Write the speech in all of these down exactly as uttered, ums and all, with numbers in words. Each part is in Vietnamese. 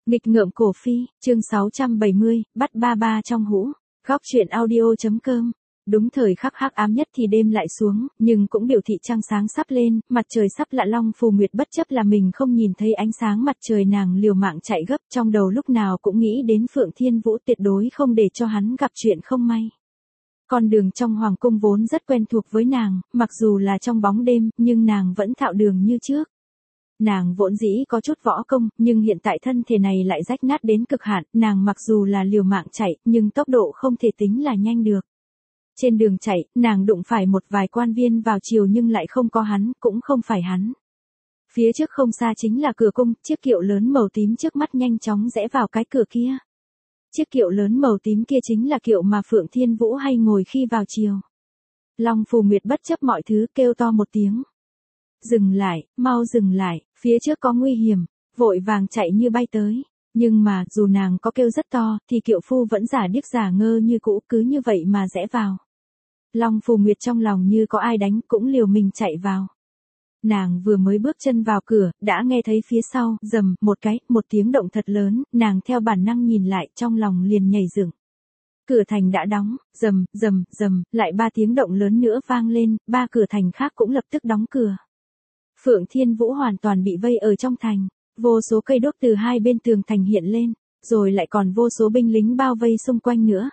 Nghịch ngợm cổ phi, chương sáu trăm bảy mươi, bắt ba ba trong hũ. Góc truyện audio.com. Đúng thời khắc hắc ám nhất thì đêm lại xuống, nhưng cũng biểu thị trăng sáng sắp lên, mặt trời sắp lặn. Long Phù Nguyệt bất chấp là mình không nhìn thấy ánh sáng mặt trời, nàng liều mạng chạy gấp, trong đầu lúc nào cũng nghĩ đến Phượng Thiên Vũ, tuyệt đối không để cho hắn gặp chuyện không may. Con đường trong hoàng cung vốn rất quen thuộc với nàng, mặc dù là trong bóng đêm, nhưng nàng vẫn thạo đường như trước. Nàng vốn dĩ có chút võ công, nhưng hiện tại thân thể này lại rách nát đến cực hạn, nàng mặc dù là liều mạng chạy, nhưng tốc độ không thể tính là nhanh được. Trên đường chạy, nàng đụng phải một vài quan viên vào chiều nhưng lại không có hắn, cũng không phải hắn. Phía trước không xa chính là cửa cung, chiếc kiệu lớn màu tím trước mắt nhanh chóng rẽ vào cái cửa kia. Chiếc kiệu lớn màu tím kia chính là kiệu mà Phượng Thiên Vũ hay ngồi khi vào chiều. Long Phù Nguyệt bất chấp mọi thứ kêu to một tiếng. Dừng lại, mau dừng lại, phía trước có nguy hiểm, vội vàng chạy như bay tới. Nhưng mà, dù nàng có kêu rất to, thì kiệu phu vẫn giả điếc giả ngơ như cũ, cứ như vậy mà rẽ vào. Long Phù Nguyệt trong lòng như có ai đánh, cũng liều mình chạy vào. Nàng vừa mới bước chân vào cửa, đã nghe thấy phía sau, rầm, một cái, một tiếng động thật lớn, nàng theo bản năng nhìn lại, trong lòng liền nhảy dựng. Cửa thành đã đóng, rầm, rầm, rầm, lại ba tiếng động lớn nữa vang lên, ba cửa thành khác cũng lập tức đóng cửa. Phượng Thiên Vũ hoàn toàn bị vây ở trong thành, vô số cây đuốc từ hai bên tường thành hiện lên, rồi lại còn vô số binh lính bao vây xung quanh nữa.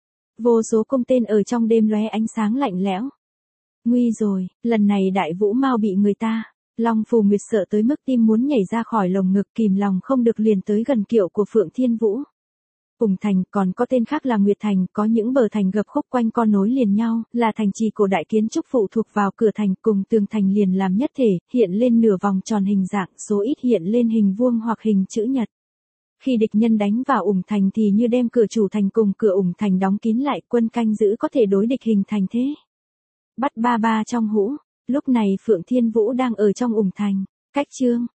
Vô số cung tên ở trong đêm lóe ánh sáng lạnh lẽo. Nguy rồi, lần này Đại Vũ Mao bị người ta. Long Phù Nguyệt sợ tới mức tim muốn nhảy ra khỏi lồng ngực, kìm lòng không được liền tới gần kiệu của Phượng Thiên Vũ. Ủng thành còn có tên khác là Nguyệt Thành, có những bờ thành gập khúc quanh co nối liền nhau, là thành trì cổ đại kiến trúc phụ thuộc vào cửa thành, cùng tường thành liền làm nhất thể, hiện lên nửa vòng tròn hình dạng, số ít hiện lên hình vuông hoặc hình chữ nhật. Khi địch nhân đánh vào Ủng thành thì như đem cửa chủ thành cùng cửa Ủng thành đóng kín lại, quân canh giữ có thể đối địch hình thành thế. Bắt ba ba trong hũ, lúc này Phượng Thiên Vũ đang ở trong Ủng thành, cách chương,